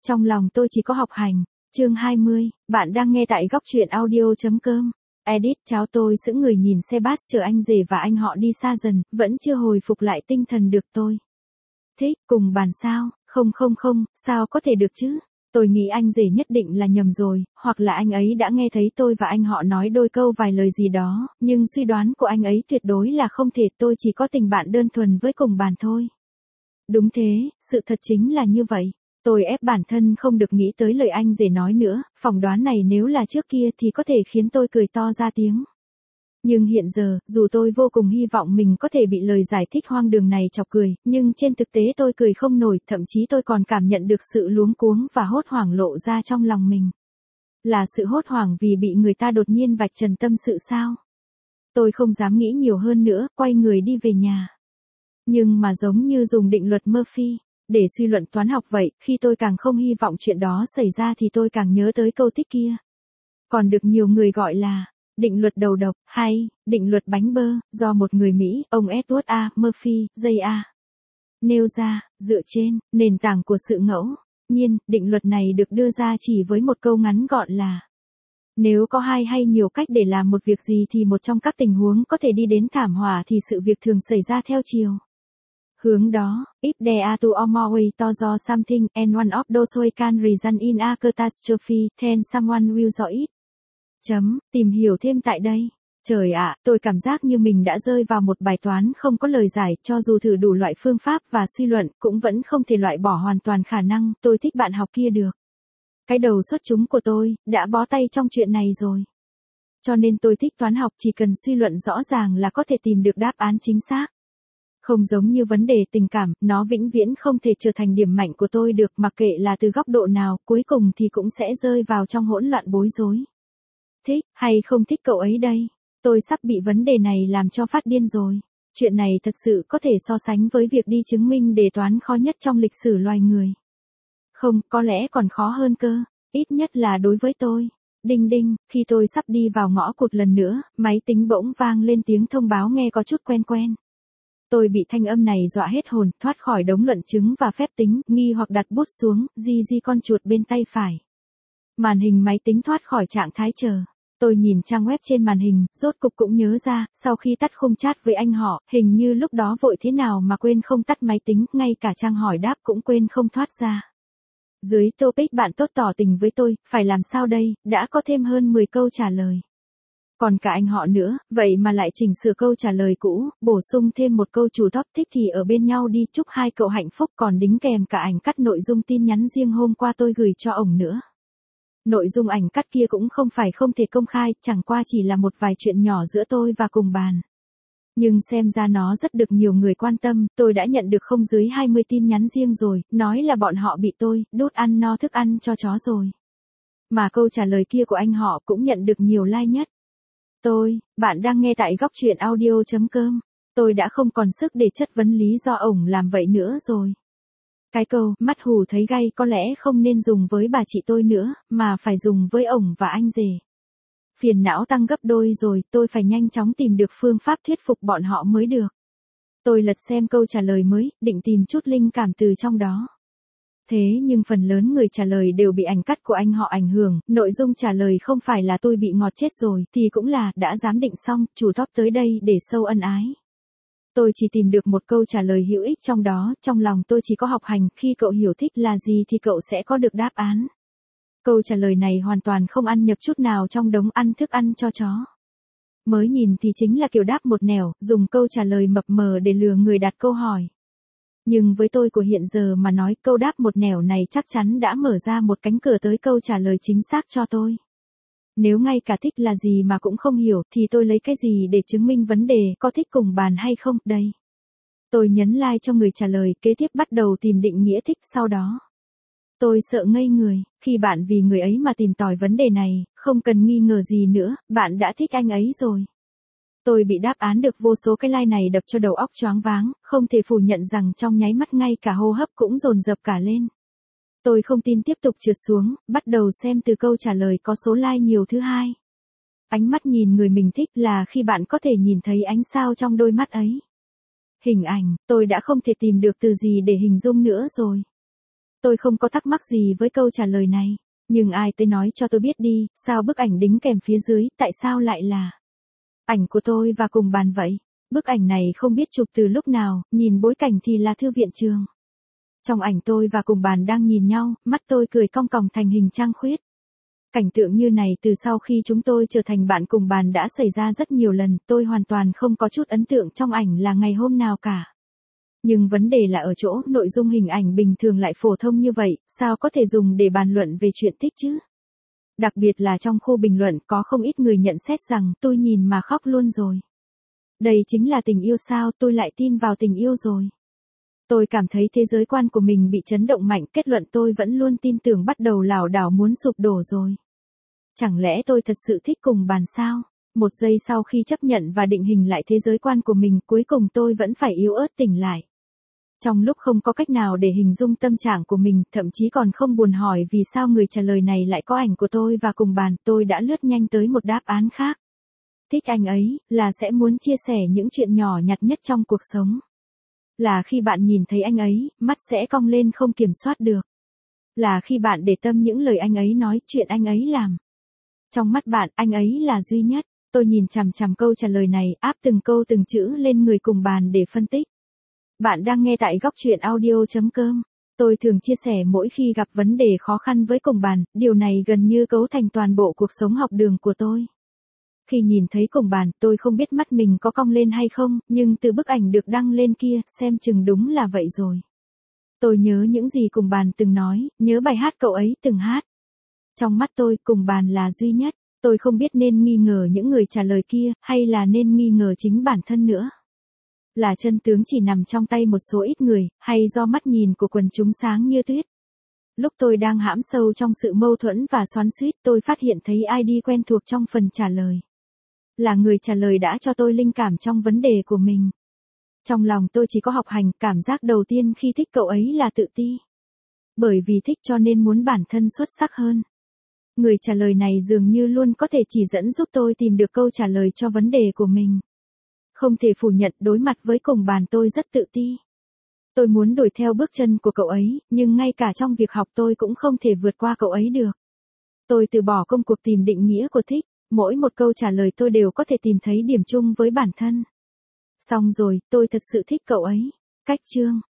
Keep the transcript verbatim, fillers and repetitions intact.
trong lòng tôi chỉ có học hành. Chương hai mươi, bạn đang nghe tại góc truyện audio.com. Edit, cháu tôi sững người nhìn xe bus chờ anh rể và anh họ đi xa dần, vẫn chưa hồi phục lại tinh thần được tôi. Thích, cùng bàn sao? Không không không, sao có thể được chứ? Tôi nghĩ anh rể nhất định là nhầm rồi, hoặc là anh ấy đã nghe thấy tôi và anh họ nói đôi câu vài lời gì đó, nhưng suy đoán của anh ấy tuyệt đối là không thể, tôi chỉ có tình bạn đơn thuần với cùng bàn thôi. Đúng thế, sự thật chính là như vậy. Tôi ép bản thân không được nghĩ tới lời anh rể nói nữa, phỏng đoán này nếu là trước kia thì có thể khiến tôi cười to ra tiếng. Nhưng hiện giờ, dù tôi vô cùng hy vọng mình có thể bị lời giải thích hoang đường này chọc cười, nhưng trên thực tế tôi cười không nổi, thậm chí tôi còn cảm nhận được sự luống cuống và hốt hoảng lộ ra trong lòng mình. Là sự hốt hoảng vì bị người ta đột nhiên vạch trần tâm sự sao? Tôi không dám nghĩ nhiều hơn nữa, quay người đi về nhà. Nhưng mà giống như dùng định luật Murphy để suy luận toán học vậy, khi tôi càng không hy vọng chuyện đó xảy ra thì tôi càng nhớ tới câu tích kia. Còn được nhiều người gọi là định luật đầu độc, hay định luật bánh bơ, do một người Mỹ, ông Edward A. Murphy, J A nêu ra, dựa trên nền tảng của sự ngẫu nhiên. Định luật này được đưa ra chỉ với một câu ngắn gọn là: nếu có hai hay nhiều cách để làm một việc gì thì một trong các tình huống có thể đi đến thảm họa thì sự việc thường xảy ra theo chiều hướng đó. If there are two or more ways to do something, and one of those ways can result in a catastrophe, then someone will do it. Chấm, tìm hiểu thêm tại đây. Trời ạ, tôi cảm giác như mình đã rơi vào một bài toán không có lời giải, cho dù thử đủ loại phương pháp và suy luận, cũng vẫn không thể loại bỏ hoàn toàn khả năng, tôi thích bạn học kia được. Cái đầu xuất chúng của tôi, đã bó tay trong chuyện này rồi. Cho nên tôi thích toán học, chỉ cần suy luận rõ ràng là có thể tìm được đáp án chính xác. Không giống như vấn đề tình cảm, nó vĩnh viễn không thể trở thành điểm mạnh của tôi được, mặc kệ là từ góc độ nào, cuối cùng thì cũng sẽ rơi vào trong hỗn loạn bối rối. Thích, hay không thích cậu ấy đây? Tôi sắp bị vấn đề này làm cho phát điên rồi. Chuyện này thật sự có thể so sánh với việc đi chứng minh đề toán khó nhất trong lịch sử loài người. Không, có lẽ còn khó hơn cơ, ít nhất là đối với tôi. Đinh đinh, khi tôi sắp đi vào ngõ cụt lần nữa, máy tính bỗng vang lên tiếng thông báo nghe có chút quen quen. Tôi bị thanh âm này dọa hết hồn, thoát khỏi đống luận chứng và phép tính, nghi hoặc đặt bút xuống, di di con chuột bên tay phải. Màn hình máy tính thoát khỏi trạng thái chờ. Tôi nhìn trang web trên màn hình, rốt cục cũng nhớ ra, sau khi tắt khung chat với anh họ, hình như lúc đó vội thế nào mà quên không tắt máy tính, ngay cả trang hỏi đáp cũng quên không thoát ra. Dưới topic bạn tốt tỏ tình với tôi, phải làm sao đây, đã có thêm hơn mười câu trả lời. Còn cả anh họ nữa, vậy mà lại chỉnh sửa câu trả lời cũ, bổ sung thêm một câu chủ top thích thì ở bên nhau đi, chúc hai cậu hạnh phúc, còn đính kèm cả ảnh cắt nội dung tin nhắn riêng hôm qua tôi gửi cho ổng nữa. Nội dung ảnh cắt kia cũng không phải không thể công khai, chẳng qua chỉ là một vài chuyện nhỏ giữa tôi và cùng bàn. Nhưng xem ra nó rất được nhiều người quan tâm, tôi đã nhận được không dưới hai mươi tin nhắn riêng rồi, nói là bọn họ bị tôi đút ăn no thức ăn cho chó rồi. Mà câu trả lời kia của anh họ cũng nhận được nhiều like nhất. Tôi, bạn đang nghe tại góc truyện audio.com. Tôi đã không còn sức để chất vấn lý do ổng làm vậy nữa rồi. Cái câu, mắt hù thấy gay có lẽ không nên dùng với bà chị tôi nữa, mà phải dùng với ổng và anh rể. Phiền não tăng gấp đôi rồi, tôi phải nhanh chóng tìm được phương pháp thuyết phục bọn họ mới được. Tôi lật xem câu trả lời mới, định tìm chút linh cảm từ trong đó. Thế nhưng phần lớn người trả lời đều bị ảnh cắt của anh họ ảnh hưởng, nội dung trả lời không phải là tôi bị ngọt chết rồi, thì cũng là, đã giám định xong, chủ top tới đây để sâu ân ái. Tôi chỉ tìm được một câu trả lời hữu ích trong đó, trong lòng tôi chỉ có học hành, khi cậu hiểu thích là gì thì cậu sẽ có được đáp án. Câu trả lời này hoàn toàn không ăn nhập chút nào trong đống ăn thức ăn cho chó. Mới nhìn thì chính là kiểu đáp một nẻo, dùng câu trả lời mập mờ để lừa người đặt câu hỏi. Nhưng với tôi của hiện giờ mà nói, câu đáp một nẻo này chắc chắn đã mở ra một cánh cửa tới câu trả lời chính xác cho tôi. Nếu ngay cả thích là gì mà cũng không hiểu, thì tôi lấy cái gì để chứng minh vấn đề có thích cùng bàn hay không, đây. Tôi nhấn like cho người trả lời, kế tiếp bắt đầu tìm định nghĩa thích sau đó. Tôi sợ ngây người, khi bạn vì người ấy mà tìm tòi vấn đề này, không cần nghi ngờ gì nữa, bạn đã thích anh ấy rồi. Tôi bị đáp án được vô số cái like này đập cho đầu óc choáng váng, không thể phủ nhận rằng trong nháy mắt ngay cả hô hấp cũng dồn dập cả lên. Tôi không tin tiếp tục trượt xuống, bắt đầu xem từ câu trả lời có số like nhiều thứ hai. Ánh mắt nhìn người mình thích là khi bạn có thể nhìn thấy ánh sao trong đôi mắt ấy. Hình ảnh, tôi đã không thể tìm được từ gì để hình dung nữa rồi. Tôi không có thắc mắc gì với câu trả lời này. Nhưng ai tới nói cho tôi biết đi, sao bức ảnh đính kèm phía dưới, tại sao lại là ảnh của tôi và cùng bàn vậy? Bức ảnh này không biết chụp từ lúc nào, nhìn bối cảnh thì là thư viện trường. Trong ảnh tôi và cùng bàn đang nhìn nhau, mắt tôi cười cong cong thành hình trăng khuyết. Cảnh tượng như này từ sau khi chúng tôi trở thành bạn cùng bàn đã xảy ra rất nhiều lần, tôi hoàn toàn không có chút ấn tượng trong ảnh là ngày hôm nào cả. Nhưng vấn đề là ở chỗ nội dung hình ảnh bình thường lại phổ thông như vậy, sao có thể dùng để bàn luận về chuyện thích chứ? Đặc biệt là trong khu bình luận có không ít người nhận xét rằng tôi nhìn mà khóc luôn rồi. Đây chính là tình yêu sao, tôi lại tin vào tình yêu rồi. Tôi cảm thấy thế giới quan của mình bị chấn động mạnh, kết luận tôi vẫn luôn tin tưởng bắt đầu lảo đảo muốn sụp đổ rồi. Chẳng lẽ tôi thật sự thích cùng bàn sao? Một giây sau khi chấp nhận và định hình lại thế giới quan của mình, cuối cùng tôi vẫn phải yếu ớt tỉnh lại. Trong lúc không có cách nào để hình dung tâm trạng của mình, thậm chí còn không buồn hỏi vì sao người trả lời này lại có ảnh của tôi và cùng bàn, tôi đã lướt nhanh tới một đáp án khác. Thích anh ấy, là sẽ muốn chia sẻ những chuyện nhỏ nhặt nhất trong cuộc sống. Là khi bạn nhìn thấy anh ấy, mắt sẽ cong lên không kiểm soát được. Là khi bạn để tâm những lời anh ấy nói, chuyện anh ấy làm. Trong mắt bạn, anh ấy là duy nhất. Tôi nhìn chằm chằm câu trả lời này, áp từng câu từng chữ lên người cùng bàn để phân tích. Bạn đang nghe tại góc truyện audio chấm com. Tôi thường chia sẻ mỗi khi gặp vấn đề khó khăn với cùng bàn, điều này gần như cấu thành toàn bộ cuộc sống học đường của tôi. Khi nhìn thấy cùng bàn, tôi không biết mắt mình có cong lên hay không, nhưng từ bức ảnh được đăng lên kia, xem chừng đúng là vậy rồi. Tôi nhớ những gì cùng bàn từng nói, nhớ bài hát cậu ấy từng hát. Trong mắt tôi, cùng bàn là duy nhất, tôi không biết nên nghi ngờ những người trả lời kia, hay là nên nghi ngờ chính bản thân nữa. Là chân tướng chỉ nằm trong tay một số ít người, hay do mắt nhìn của quần chúng sáng như tuyết. Lúc tôi đang hãm sâu trong sự mâu thuẫn và xoắn xuýt, tôi phát hiện thấy i đê quen thuộc trong phần trả lời. Là người trả lời đã cho tôi linh cảm trong vấn đề của mình. Trong lòng tôi chỉ có học hành, cảm giác đầu tiên khi thích cậu ấy là tự ti. Bởi vì thích cho nên muốn bản thân xuất sắc hơn. Người trả lời này dường như luôn có thể chỉ dẫn giúp tôi tìm được câu trả lời cho vấn đề của mình. Không thể phủ nhận đối mặt với cùng bàn tôi rất tự ti. Tôi muốn đuổi theo bước chân của cậu ấy, nhưng ngay cả trong việc học tôi cũng không thể vượt qua cậu ấy được. Tôi từ bỏ công cuộc tìm định nghĩa của thích, mỗi một câu trả lời tôi đều có thể tìm thấy điểm chung với bản thân. Xong rồi, tôi thật sự thích cậu ấy. Cách chương